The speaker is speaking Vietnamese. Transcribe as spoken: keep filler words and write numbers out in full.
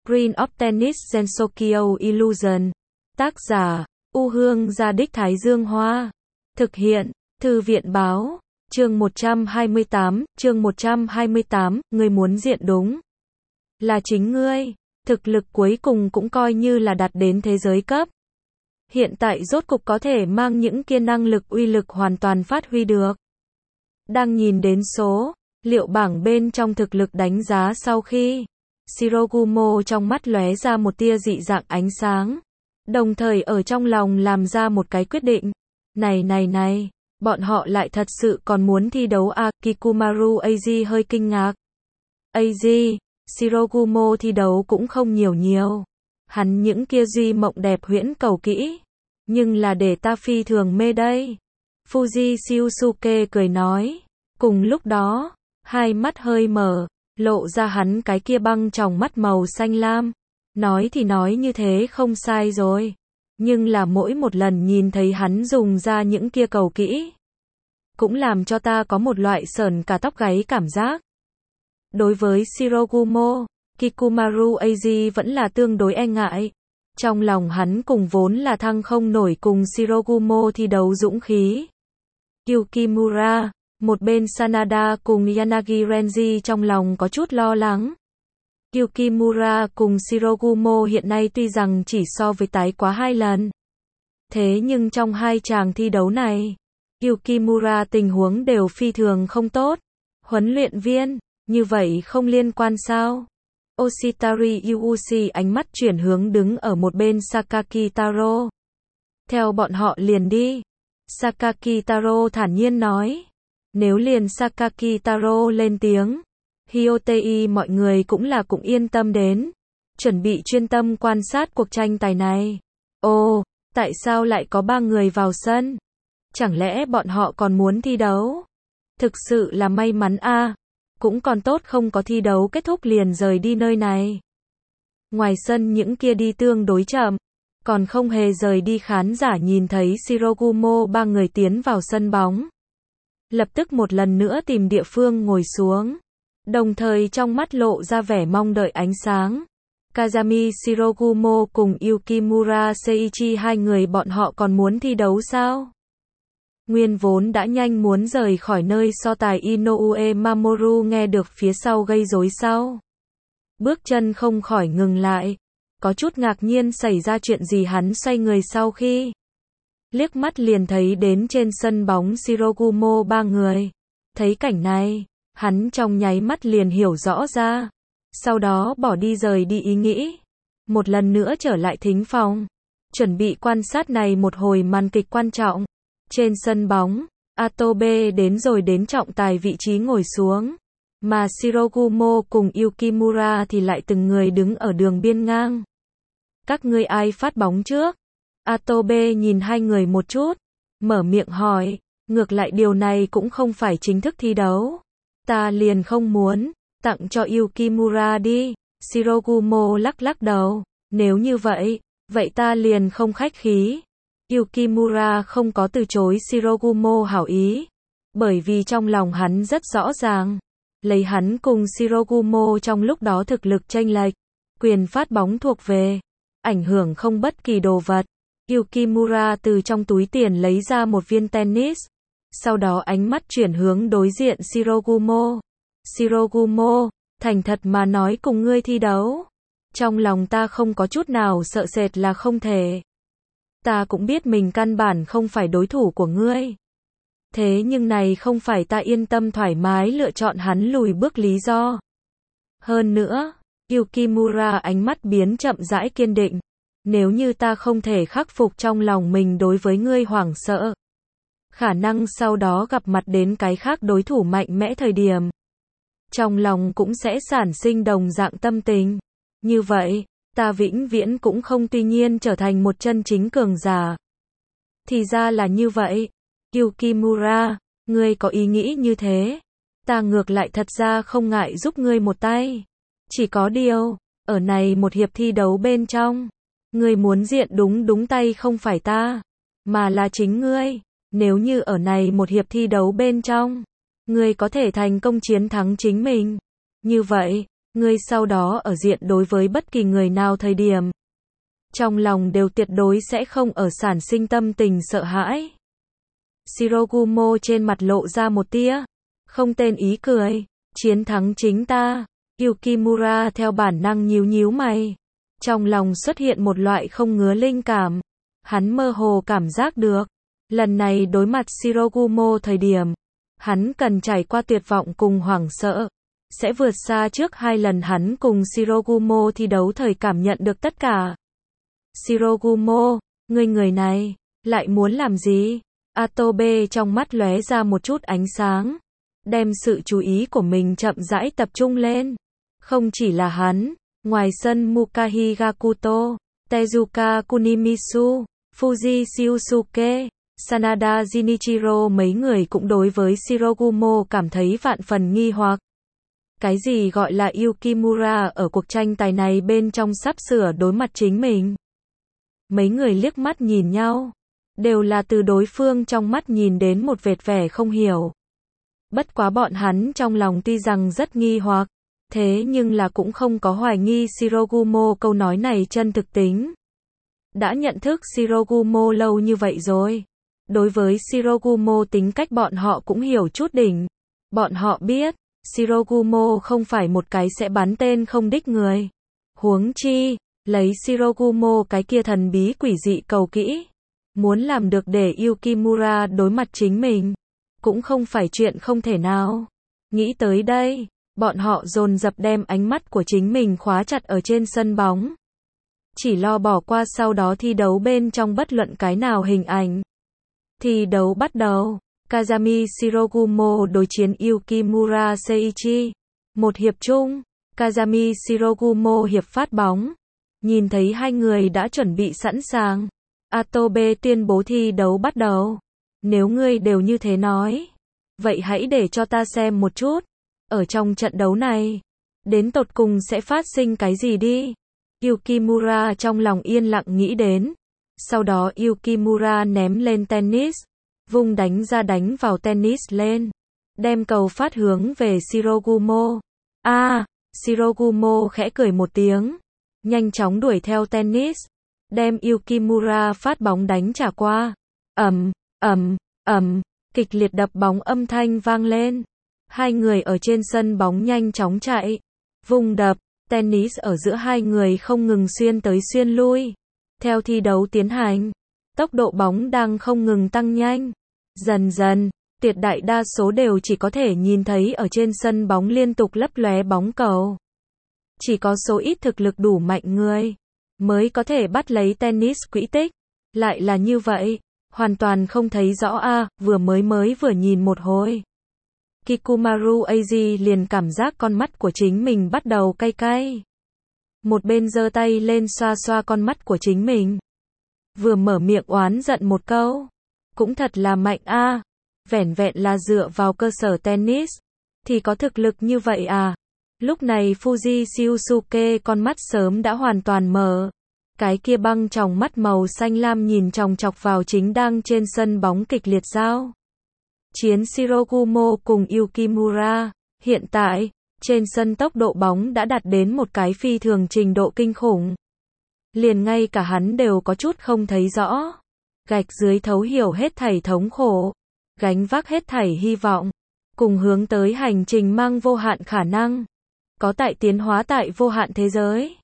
Screen of Tennis Sensokyo Illusion. Tác giả, U Hương Gia Đích Thái Dương Hoa. Thực hiện, Thư viện Báo. Chương một trăm hai mươi tám, chương một trăm hai mươi tám, ngươi muốn diện đúng. Là chính ngươi. Thực lực cuối cùng cũng coi như là đạt đến thế giới cấp. Hiện tại rốt cục có thể mang những kia năng lực uy lực hoàn toàn phát huy được. Đang nhìn đến số liệu bảng bên trong thực lực đánh giá sau khi Shirogumo trong mắt lóe ra một tia dị dạng ánh sáng, đồng thời ở trong lòng làm ra một cái quyết định. Này này này, bọn họ lại thật sự còn muốn thi đấu à? Kikumaru Eiji hơi kinh ngạc. Eiji, Shirogumo thi đấu cũng không nhiều nhiều. Hắn những kia duy mộng đẹp huyễn cầu kỹ, nhưng là để ta phi thường mê đây. Fuji Shiusuke cười nói. Cùng lúc đó, hai mắt hơi mở, lộ ra hắn cái kia băng tròng mắt màu xanh lam. Nói thì nói như thế không sai rồi. Nhưng là mỗi một lần nhìn thấy hắn dùng ra những kia cầu kỹ, cũng làm cho ta có một loại sởn cả tóc gáy cảm giác. Đối với Shirogumo, Kikumaru Eiji vẫn là tương đối e ngại. Trong lòng hắn cùng vốn là thăng không nổi cùng Shirogumo thi đấu dũng khí. Yukimura, một bên Sanada cùng Yanagi Renji trong lòng có chút lo lắng. Yukimura cùng Shirogumo hiện nay tuy rằng chỉ so với tái quá hai lần. Thế nhưng trong hai chàng thi đấu này, Yukimura tình huống đều phi thường không tốt. Huấn luyện viên, như vậy không liên quan sao? Oshitari Yuushi ánh mắt chuyển hướng đứng ở một bên Sakaki Taro. Theo bọn họ liền đi. Sakaki Taro thản nhiên nói. Nếu liền Sakaki Taro lên tiếng, Hyotei mọi người cũng là cũng yên tâm đến. Chuẩn bị chuyên tâm quan sát cuộc tranh tài này. Ồ, tại sao lại có ba người vào sân? Chẳng lẽ bọn họ còn muốn thi đấu? Thực sự là may mắn a. Cũng còn tốt không có thi đấu kết thúc liền rời đi nơi này. Ngoài sân những kia đi tương đối chậm, còn không hề rời đi khán giả nhìn thấy Shirogumo ba người tiến vào sân bóng. Lập tức một lần nữa tìm địa phương ngồi xuống, đồng thời trong mắt lộ ra vẻ mong đợi ánh sáng. Kazami Shirogumo cùng Yukimura Seiichi hai người bọn họ còn muốn thi đấu sao? Nguyên vốn đã nhanh muốn rời khỏi nơi so tài Inoue Mamoru nghe được phía sau gây rối sau. Bước chân không khỏi ngừng lại. Có chút ngạc nhiên xảy ra chuyện gì hắn xoay người sau khi liếc mắt liền thấy đến trên sân bóng Shirogumo ba người. Thấy cảnh này, hắn trong nháy mắt liền hiểu rõ ra. Sau đó bỏ đi rời đi ý nghĩ. Một lần nữa trở lại thính phòng. Chuẩn bị quan sát này một hồi màn kịch quan trọng. Trên sân bóng, Atobe đến rồi đến trọng tài vị trí ngồi xuống. Mà Shirogumo cùng Yukimura thì lại từng người đứng ở đường biên ngang. Các ngươi ai phát bóng trước? Atobe nhìn hai người một chút, mở miệng hỏi, ngược lại điều này cũng không phải chính thức thi đấu. Ta liền không muốn, tặng cho Yukimura đi. Shirogumo lắc lắc đầu, nếu như vậy, vậy ta liền không khách khí. Yukimura không có từ chối Shirogumo hảo ý, bởi vì trong lòng hắn rất rõ ràng, lấy hắn cùng Shirogumo trong lúc đó thực lực chênh lệch, quyền phát bóng thuộc về, ảnh hưởng không bất kỳ đồ vật. Yukimura từ trong túi tiền lấy ra một viên tennis, sau đó ánh mắt chuyển hướng đối diện Shirogumo. Shirogumo, thành thật mà nói cùng ngươi thi đấu, trong lòng ta không có chút nào sợ sệt là không thể. Ta cũng biết mình căn bản không phải đối thủ của ngươi. Thế nhưng này không phải ta yên tâm thoải mái lựa chọn hắn lùi bước lý do. Hơn nữa, Yukimura ánh mắt biến chậm rãi kiên định. Nếu như ta không thể khắc phục trong lòng mình đối với ngươi hoảng sợ, khả năng sau đó gặp mặt đến cái khác đối thủ mạnh mẽ thời điểm, trong lòng cũng sẽ sản sinh đồng dạng tâm tình. Như vậy, ta vĩnh viễn cũng không tuy nhiên trở thành một chân chính cường giả. Thì ra là như vậy. Yukimura, ngươi có ý nghĩ như thế. Ta ngược lại thật ra không ngại giúp ngươi một tay. Chỉ có điều, ở này một hiệp thi đấu bên trong, ngươi muốn diện đúng đúng tay không phải ta, mà là chính ngươi. Nếu như ở này một hiệp thi đấu bên trong, ngươi có thể thành công chiến thắng chính mình, như vậy, ngươi sau đó ở diện đối với bất kỳ người nào thời điểm. Trong lòng đều tuyệt đối sẽ không ở sản sinh tâm tình sợ hãi. Shirogumo trên mặt lộ ra một tia, không tên ý cười, chiến thắng chính ta. Yukimura theo bản năng nhíu nhíu mày. Trong lòng xuất hiện một loại không ngứa linh cảm. Hắn mơ hồ cảm giác được. Lần này đối mặt Shirogumo thời điểm. Hắn cần trải qua tuyệt vọng cùng hoảng sợ. Sẽ vượt xa trước hai lần hắn cùng Shirogumo thi đấu thời cảm nhận được tất cả. Shirogumo, ngươi người này, lại muốn làm gì? Atobe trong mắt lóe ra một chút ánh sáng. Đem sự chú ý của mình chậm rãi tập trung lên. Không chỉ là hắn, ngoài sân Mukahi Gakuto, Tezuka Kunimisu, Fuji Shiosuke, Sanada Jinichiro mấy người cũng đối với Shirogumo cảm thấy vạn phần nghi hoặc. Cái gì gọi là Yukimura ở cuộc tranh tài này bên trong sắp sửa đối mặt chính mình? Mấy người liếc mắt nhìn nhau, đều là từ đối phương trong mắt nhìn đến một vệt vẻ không hiểu. Bất quá bọn hắn trong lòng tuy rằng rất nghi hoặc, thế nhưng là cũng không có hoài nghi Shirogumo câu nói này chân thực tính. Đã nhận thức Shirogumo lâu như vậy rồi. Đối với Shirogumo tính cách bọn họ cũng hiểu chút đỉnh. Bọn họ biết, Shirogumo không phải một cái sẽ bắn tên không đích người. Huống chi, lấy Shirogumo cái kia thần bí quỷ dị cầu kỹ. Muốn làm được để Yukimura đối mặt chính mình. Cũng không phải chuyện không thể nào. Nghĩ tới đây, bọn họ dồn dập đem ánh mắt của chính mình khóa chặt ở trên sân bóng. Chỉ lo bỏ qua sau đó thi đấu bên trong bất luận cái nào hình ảnh. Thi đấu bắt đầu. Kazami Shirogumo đối chiến Yukimura Seiichi. Một hiệp chung. Kazami Shirogumo hiệp phát bóng. Nhìn thấy hai người đã chuẩn bị sẵn sàng. Atobe tuyên bố thi đấu bắt đầu. Nếu ngươi đều như thế nói, vậy hãy để cho ta xem một chút. Ở trong trận đấu này, đến tột cùng sẽ phát sinh cái gì đi. Yukimura trong lòng yên lặng nghĩ đến. Sau đó Yukimura ném lên tennis. Vung đánh ra đánh vào tennis lên. Đem cầu phát hướng về Shirogumo. A, à, Shirogumo khẽ cười một tiếng. Nhanh chóng đuổi theo tennis. Đem Yukimura phát bóng đánh trả qua. Ầm, ầm, ầm, kịch liệt đập bóng âm thanh vang lên. Hai người ở trên sân bóng nhanh chóng chạy. Vùng đập, tennis ở giữa hai người không ngừng xuyên tới xuyên lui. Theo thi đấu tiến hành, tốc độ bóng đang không ngừng tăng nhanh. Dần dần, tuyệt đại đa số đều chỉ có thể nhìn thấy ở trên sân bóng liên tục lấp lóe bóng cầu. Chỉ có số ít thực lực đủ mạnh người mới có thể bắt lấy tennis quỹ tích. Lại là như vậy, hoàn toàn không thấy rõ a, à, vừa mới mới vừa nhìn một hồi. Kikumaru Eiji liền cảm giác con mắt của chính mình bắt đầu cay cay. Một bên giơ tay lên xoa xoa con mắt của chính mình. Vừa mở miệng oán giận một câu. Cũng thật là mạnh a, à. Vẻn vẹn là dựa vào cơ sở tennis. Thì có thực lực như vậy à? Lúc này Fuji Shiosuke con mắt sớm đã hoàn toàn mở. Cái kia băng tròng mắt màu xanh lam nhìn chòng chọc vào chính đang trên sân bóng kịch liệt giao chiến Shirogumo cùng Yukimura. Hiện tại, trên sân tốc độ bóng đã đạt đến một cái phi thường trình độ kinh khủng. Liền ngay cả hắn đều có chút không thấy rõ. Gạch dưới thấu hiểu hết thảy thống khổ. Gánh vác hết thảy hy vọng. Cùng hướng tới hành trình mang vô hạn khả năng. Có tại tiến hóa tại vô hạn thế giới.